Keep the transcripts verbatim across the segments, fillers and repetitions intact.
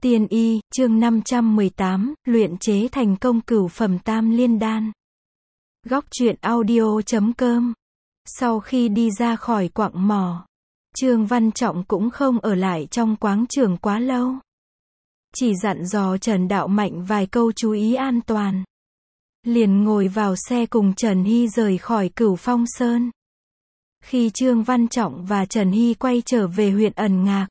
Tiên y, chương năm trăm mười tám, luyện chế thành công cửu phẩm tam liên đan. Góc truyện audio chấm com. Sau khi đi ra khỏi quặng mỏ, Trương Văn Trọng cũng không ở lại trong quáng trường quá lâu. Chỉ dặn dò Trần Đạo Mạnh vài câu chú ý an toàn. Liền ngồi vào xe cùng Trần Hy rời khỏi Cửu Phong Sơn. Khi Trương Văn Trọng và Trần Hy quay trở về huyện Ẩn Ngạc,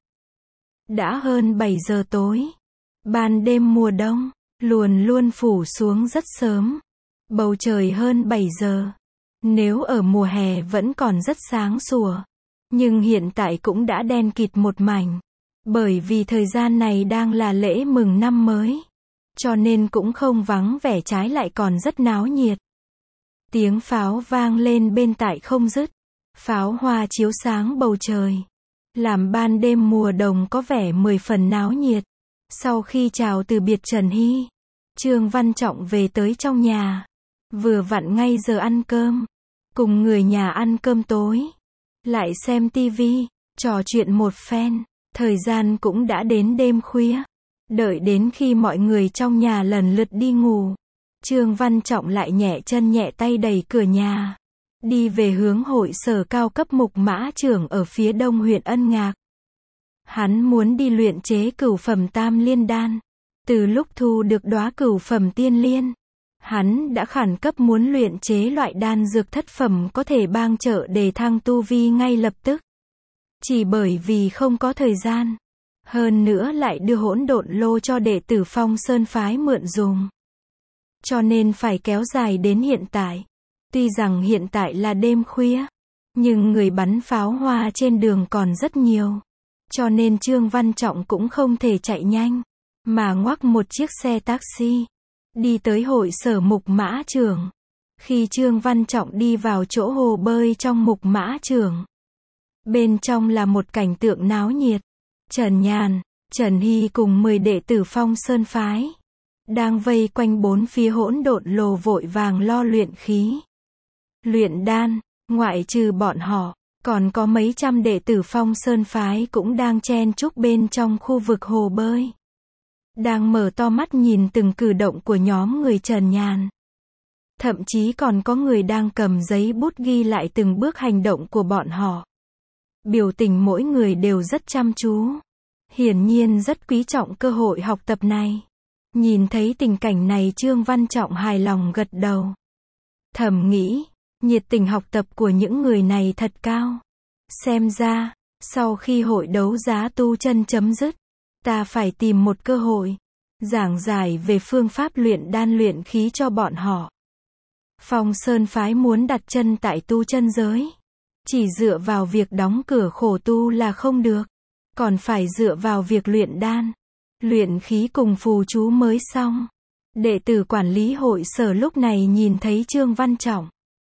đã hơn bảy giờ tối. Ban đêm mùa đông, luồn luôn phủ xuống rất sớm. Bầu trời hơn bảy giờ. Nếu ở mùa hè vẫn còn rất sáng sủa, nhưng hiện tại cũng đã đen kịt một mảnh. Bởi vì thời gian này đang là lễ mừng năm mới, cho nên cũng không vắng vẻ, trái lại còn rất náo nhiệt. Tiếng pháo vang lên bên tai không dứt. Pháo hoa chiếu sáng bầu trời, làm ban đêm mùa đông có vẻ mười phần náo nhiệt. Sau khi chào từ biệt Trần Hy, Trương Văn Trọng về tới trong nhà. Vừa vặn ngay giờ ăn cơm, cùng người nhà ăn cơm tối, lại xem tivi, trò chuyện một phen. Thời gian cũng đã đến đêm khuya. Đợi đến khi mọi người trong nhà lần lượt đi ngủ, Trương Văn Trọng lại nhẹ chân nhẹ tay đẩy cửa nhà, đi về hướng hội sở cao cấp Mục Mã Trưởng ở phía đông huyện Ân Ngạc. Hắn muốn đi luyện chế cửu phẩm tam liên đan. Từ lúc thu được đóa cửu phẩm tiên liên, hắn đã khẩn cấp muốn luyện chế loại đan dược thất phẩm có thể bang trợ đề thăng tu vi ngay lập tức. Chỉ bởi vì không có thời gian, hơn nữa lại đưa hỗn độn lô cho đệ tử Phong Sơn phái mượn dùng, cho nên phải kéo dài đến hiện tại. Tuy rằng hiện tại là đêm khuya, nhưng người bắn pháo hoa trên đường còn rất nhiều, cho nên Trương Văn Trọng cũng không thể chạy nhanh, mà ngoắc một chiếc xe taxi, đi tới hội sở Mục Mã Trưởng. Khi Trương Văn Trọng đi vào chỗ hồ bơi trong Mục Mã Trưởng, bên trong là một cảnh tượng náo nhiệt. Trần Nhàn, Trần Hy cùng mười đệ tử Phong Sơn phái đang vây quanh bốn phía hỗn độn lô vội vàng lo luyện khí, luyện đan. Ngoại trừ bọn họ, còn có mấy trăm đệ tử Phong Sơn phái cũng đang chen chúc bên trong khu vực hồ bơi, đang mở to mắt nhìn từng cử động của nhóm người Trần Nhàn. Thậm chí còn có người đang cầm giấy bút ghi lại từng bước hành động của bọn họ. Biểu tình mỗi người đều rất chăm chú, hiển nhiên rất quý trọng cơ hội học tập này. Nhìn thấy tình cảnh này, Trương Văn Trọng hài lòng gật đầu, thầm nghĩ, nhiệt tình học tập của những người này thật cao. Xem ra, sau khi hội đấu giá tu chân chấm dứt, ta phải tìm một cơ hội, giảng giải về phương pháp luyện đan luyện khí cho bọn họ. Phong Sơn phái muốn đặt chân tại tu chân giới, chỉ dựa vào việc đóng cửa khổ tu là không được, còn phải dựa vào việc luyện đan, luyện khí cùng phù chú mới xong. Đệ tử quản lý hội sở lúc này nhìn thấy Trương Văn Trọng,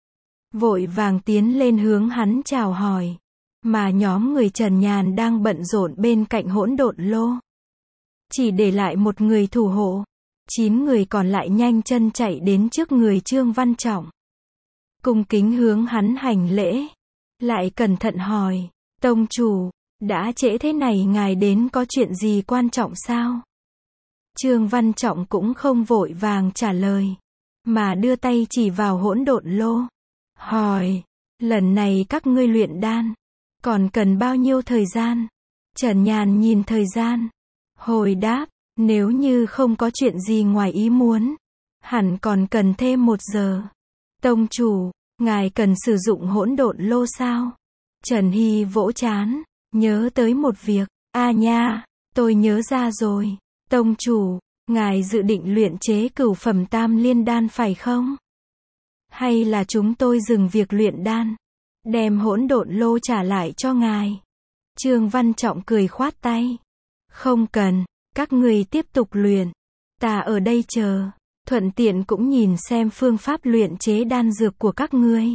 vội vàng tiến lên hướng hắn chào hỏi, mà nhóm người Trần Nhàn đang bận rộn bên cạnh hỗn độn lô, chỉ để lại một người thủ hộ. Chín người còn lại nhanh chân chạy đến trước người Trương Văn Trọng, cung kính hướng hắn hành lễ, lại cẩn thận hỏi, tông chủ, đã trễ thế này ngài đến có chuyện gì quan trọng sao? Trương Văn Trọng cũng không vội vàng trả lời, mà đưa tay chỉ vào hỗn độn lô, hỏi, lần này các ngươi luyện đan, còn cần bao nhiêu thời gian? Trần Nhàn nhìn thời gian, hồi đáp, nếu như không có chuyện gì ngoài ý muốn, hẳn còn cần thêm một giờ. Tông chủ, ngài cần sử dụng hỗn độn lô sao? Trần Hy vỗ trán, nhớ tới một việc. A nha, tôi nhớ ra rồi. Tông chủ, ngài dự định luyện chế cửu phẩm tam liên đan phải không? Hay là chúng tôi dừng việc luyện đan, đem hỗn độn lô trả lại cho ngài? Trương Văn Trọng cười khoát tay. Không cần, các ngươi tiếp tục luyện. Ta ở đây chờ, thuận tiện cũng nhìn xem phương pháp luyện chế đan dược của các ngươi.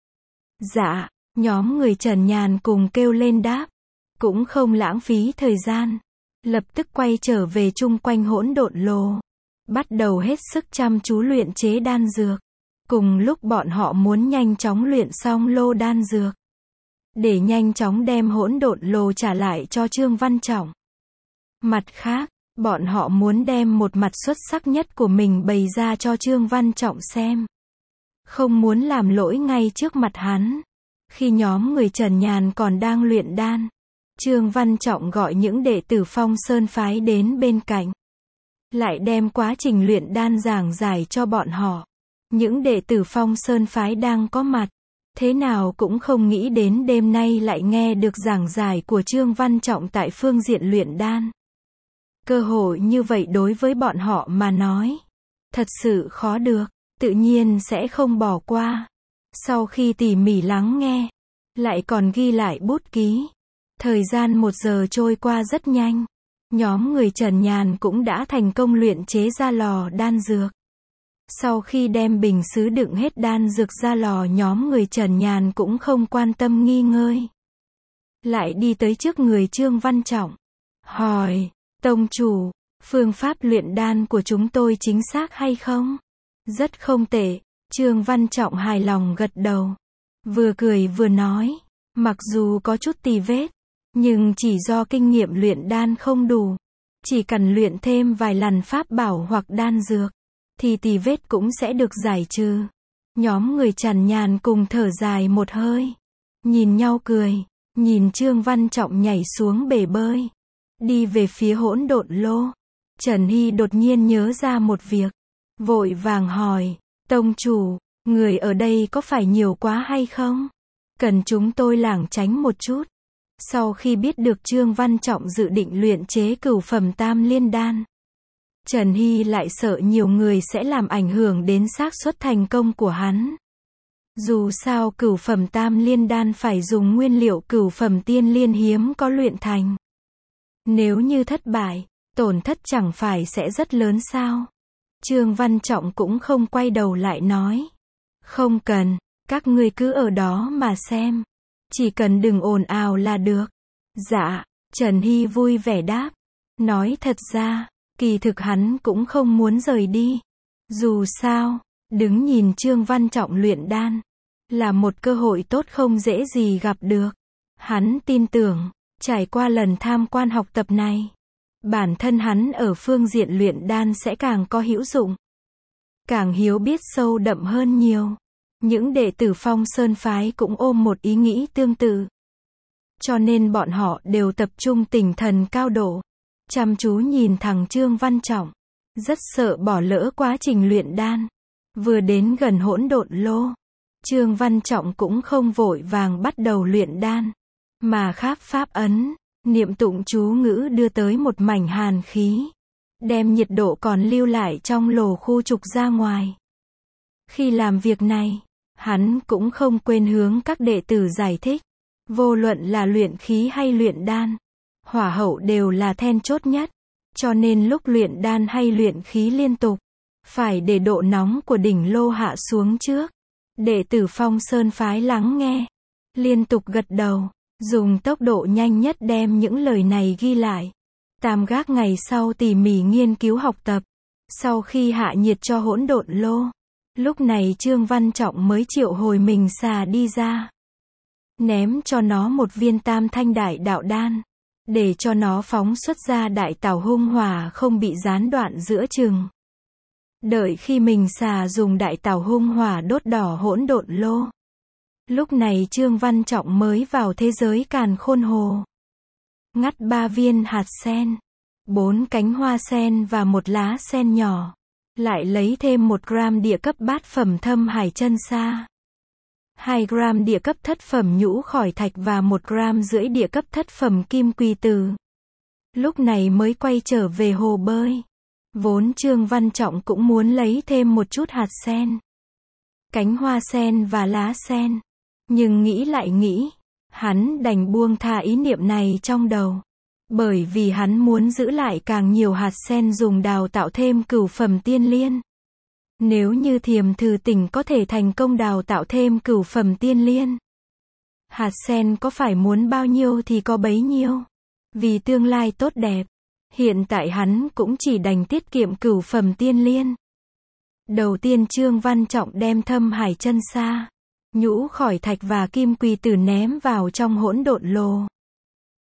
Dạ, nhóm người Trần Nhàn cùng kêu lên đáp, cũng không lãng phí thời gian, lập tức quay trở về chung quanh hỗn độn lô, bắt đầu hết sức chăm chú luyện chế đan dược. Cùng lúc bọn họ muốn nhanh chóng luyện xong lô đan dược, để nhanh chóng đem hỗn độn lô trả lại cho Trương Văn Trọng. Mặt khác, Bọn họ muốn đem một mặt xuất sắc nhất của mình bày ra cho Trương Văn Trọng xem. Không muốn làm lỗi ngay trước mặt hắn. Khi nhóm người Trần Nhàn còn đang luyện đan, Trương Văn Trọng gọi những đệ tử Phong Sơn phái đến bên cạnh. Lại đem quá trình luyện đan giảng giải cho bọn họ. Những đệ tử Phong Sơn phái đang có mặt, thế nào cũng không nghĩ đến đêm nay lại nghe được giảng giải của Trương Văn Trọng tại phương diện luyện đan. Cơ hội như vậy đối với bọn họ mà nói, thật sự khó được, tự nhiên sẽ không bỏ qua. Sau khi tỉ mỉ lắng nghe, lại còn ghi lại bút ký. Thời gian một giờ trôi qua rất nhanh. Nhóm người Trần Nhàn cũng đã thành công luyện chế ra lò đan dược. Sau khi đem bình sứ đựng hết đan dược ra lò, nhóm người Trần Nhàn cũng không quan tâm nghi ngơi. Lại đi tới trước người Trương Văn Trọng. Hỏi, tông chủ, phương pháp luyện đan của chúng tôi chính xác hay không? Rất không tệ. Trương Văn Trọng hài lòng gật đầu. Vừa cười vừa nói, mặc dù có chút tì vết, nhưng chỉ do kinh nghiệm luyện đan không đủ. Chỉ cần luyện thêm vài lần pháp bảo hoặc đan dược, thì tì vết cũng sẽ được giải trừ. Nhóm người Trần Nhàn cùng thở dài một hơi. Nhìn nhau cười, nhìn Trương Văn Trọng nhảy xuống bể bơi. Đi về phía hỗn độn lô. Trần Hy đột nhiên nhớ ra một việc. Vội vàng hỏi, tông chủ, người ở đây có phải nhiều quá hay không? Cần chúng tôi lảng tránh một chút. Sau khi biết được Trương Văn Trọng dự định luyện chế cửu phẩm tam liên đan, Trần Hy lại sợ nhiều người sẽ làm ảnh hưởng đến xác suất thành công của hắn. Dù sao cửu phẩm tam liên đan phải dùng nguyên liệu cửu phẩm tiên liên hiếm có luyện thành. Nếu như thất bại, tổn thất chẳng phải sẽ rất lớn sao? Trương Văn Trọng cũng không quay đầu lại nói. Không cần, các ngươi cứ ở đó mà xem. Chỉ cần đừng ồn ào là được. Dạ, Trần Hy vui vẻ đáp. Nói thật ra, kỳ thực hắn cũng không muốn rời đi. Dù sao, đứng nhìn Trương Văn Trọng luyện đan, là một cơ hội tốt không dễ gì gặp được. Hắn tin tưởng, trải qua lần tham quan học tập này, bản thân hắn ở phương diện luyện đan sẽ càng có hữu dụng. Càng hiểu biết sâu đậm hơn nhiều. Những đệ tử Phong Sơn phái cũng ôm một ý nghĩ tương tự. Cho nên bọn họ đều tập trung tinh thần cao độ, chăm chú nhìn thẳng Trương Văn Trọng, rất sợ bỏ lỡ quá trình luyện đan. Vừa đến gần hỗn độn lô, Trương Văn Trọng cũng không vội vàng bắt đầu luyện đan, mà kháp pháp ấn, niệm tụng chú ngữ đưa tới một mảnh hàn khí, đem nhiệt độ còn lưu lại trong lò khu trục ra ngoài. Khi làm việc này, hắn cũng không quên hướng các đệ tử giải thích, vô luận là luyện khí hay luyện đan, hỏa hậu đều là then chốt nhất, cho nên lúc luyện đan hay luyện khí liên tục, phải để độ nóng của đỉnh lô hạ xuống trước. Đệ tử Phong Sơn phái lắng nghe, liên tục gật đầu, dùng tốc độ nhanh nhất đem những lời này ghi lại. Tam gác ngày sau tỉ mỉ nghiên cứu học tập. Sau khi hạ nhiệt cho hỗn độn lô, lúc này Trương Văn Trọng mới triệu hồi mình xà đi ra. Ném cho nó một viên tam thanh đại đạo đan, để cho nó phóng xuất ra đại tảo hung hỏa không bị gián đoạn giữa chừng. Đợi khi mình xà dùng đại tảo hung hỏa đốt đỏ hỗn độn lô, lúc này Trương Văn Trọng mới vào thế giới càn khôn hồ. Ngắt ba viên hạt sen, bốn cánh hoa sen và một lá sen nhỏ. Lại lấy thêm một gram địa cấp bát phẩm thâm hải chân sa, hai gram địa cấp thất phẩm nhũ khỏi thạch và một gram rưỡi địa cấp thất phẩm kim quy từ. Lúc này mới quay trở về hồ bơi. Vốn Trương Văn Trọng cũng muốn lấy thêm một chút hạt sen, cánh hoa sen và lá sen. Nhưng nghĩ lại nghĩ, hắn đành buông tha ý niệm này trong đầu. Bởi vì hắn muốn giữ lại càng nhiều hạt sen dùng đào tạo thêm cửu phẩm tiên liên. Nếu như Thiềm Thử Tỉnh có thể thành công đào tạo thêm cửu phẩm tiên liên, hạt sen có phải muốn bao nhiêu thì có bấy nhiêu. Vì tương lai tốt đẹp, hiện tại hắn cũng chỉ đành tiết kiệm cửu phẩm tiên liên. Đầu tiên Trương Văn Trọng đem thâm hải chân sa, nhũ khỏi thạch và kim quy tử ném vào trong hỗn độn lô.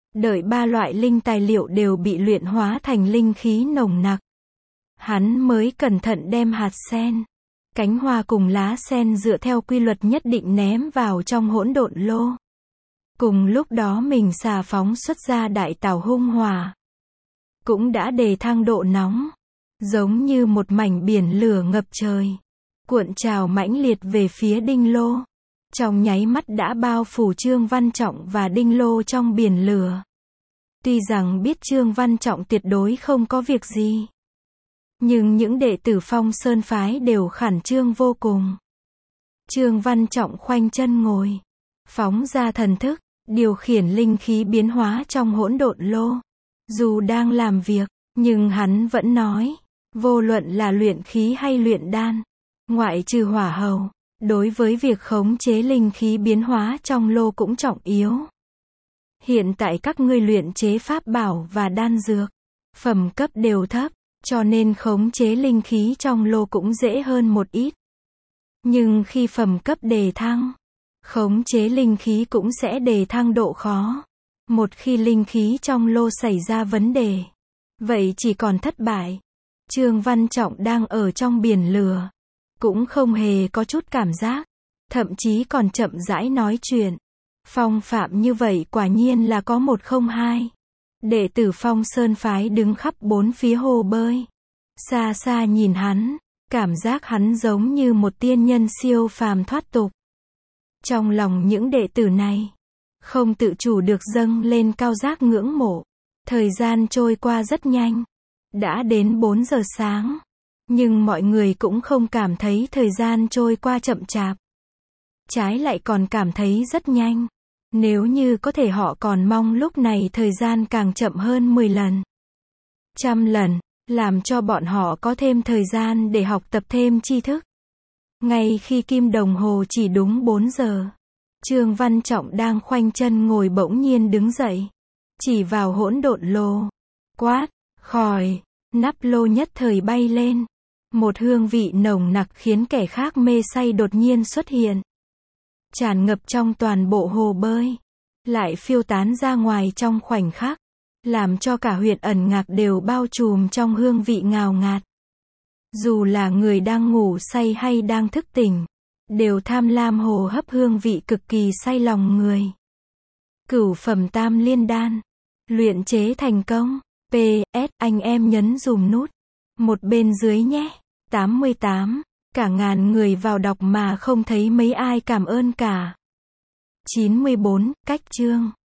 Đợi ba loại linh tài liệu đều bị luyện hóa thành linh khí nồng nặc, hắn mới cẩn thận đem hạt sen, cánh hoa cùng lá sen dựa theo quy luật nhất định ném vào trong hỗn độn lô. Cùng lúc đó mình xà phóng xuất ra đại tảo hung hỏa, cũng đã đề thăng độ nóng, giống như một mảnh biển lửa ngập trời, cuộn trào mãnh liệt về phía đinh lô. Trong nháy mắt đã bao phủ Trương Văn Trọng và đinh lô trong biển lửa. Tuy rằng biết Trương Văn Trọng tuyệt đối không có việc gì, nhưng những đệ tử Phong Sơn phái đều khẩn trương vô cùng. Trương Văn Trọng khoanh chân ngồi, phóng ra thần thức, điều khiển linh khí biến hóa trong hỗn độn lô. Dù đang làm việc, nhưng hắn vẫn nói, vô luận là luyện khí hay luyện đan, ngoại trừ hỏa hầu, đối với việc khống chế linh khí biến hóa trong lô cũng trọng yếu. Hiện tại các ngươi luyện chế pháp bảo và đan dược, phẩm cấp đều thấp, cho nên khống chế linh khí trong lô cũng dễ hơn một ít. Nhưng khi phẩm cấp đề thăng, khống chế linh khí cũng sẽ đề thăng độ khó. Một khi linh khí trong lô xảy ra vấn đề, vậy chỉ còn thất bại. Trương Văn Trọng đang ở trong biển lửa, cũng không hề có chút cảm giác, thậm chí còn chậm rãi nói chuyện. Phong phạm như vậy quả nhiên là có một không hai. Đệ tử Phong Sơn phái đứng khắp bốn phía hồ bơi, xa xa nhìn hắn, cảm giác hắn giống như một tiên nhân siêu phàm thoát tục. Trong lòng những đệ tử này, không tự chủ được dâng lên cao giác ngưỡng mộ. Thời gian trôi qua rất nhanh, đã đến bốn giờ sáng, nhưng mọi người cũng không cảm thấy thời gian trôi qua chậm chạp. Trái lại còn cảm thấy rất nhanh. Nếu như có thể họ còn mong lúc này thời gian càng chậm hơn mười lần, trăm lần, làm cho bọn họ có thêm thời gian để học tập thêm tri thức. Ngay khi kim đồng hồ chỉ đúng bốn giờ, Trương Văn Trọng đang khoanh chân ngồi bỗng nhiên đứng dậy, chỉ vào hỗn độn lô, quát, khòi, nắp lô nhất thời bay lên. Một hương vị nồng nặc khiến kẻ khác mê say đột nhiên xuất hiện, tràn ngập trong toàn bộ hồ bơi, lại phiêu tán ra ngoài trong khoảnh khắc, làm cho cả huyện ẩn ngạc đều bao trùm trong hương vị ngào ngạt. Dù là người đang ngủ say hay đang thức tỉnh, đều tham lam hồ hấp hương vị cực kỳ say lòng người. Cửu phẩm tam liên đan, luyện chế thành công. pê ét anh em nhấn dùm nút một bên dưới nhé. tám mươi tám Cả ngàn người vào đọc mà không thấy mấy ai cảm ơn cả. chín mươi bốn Cách chương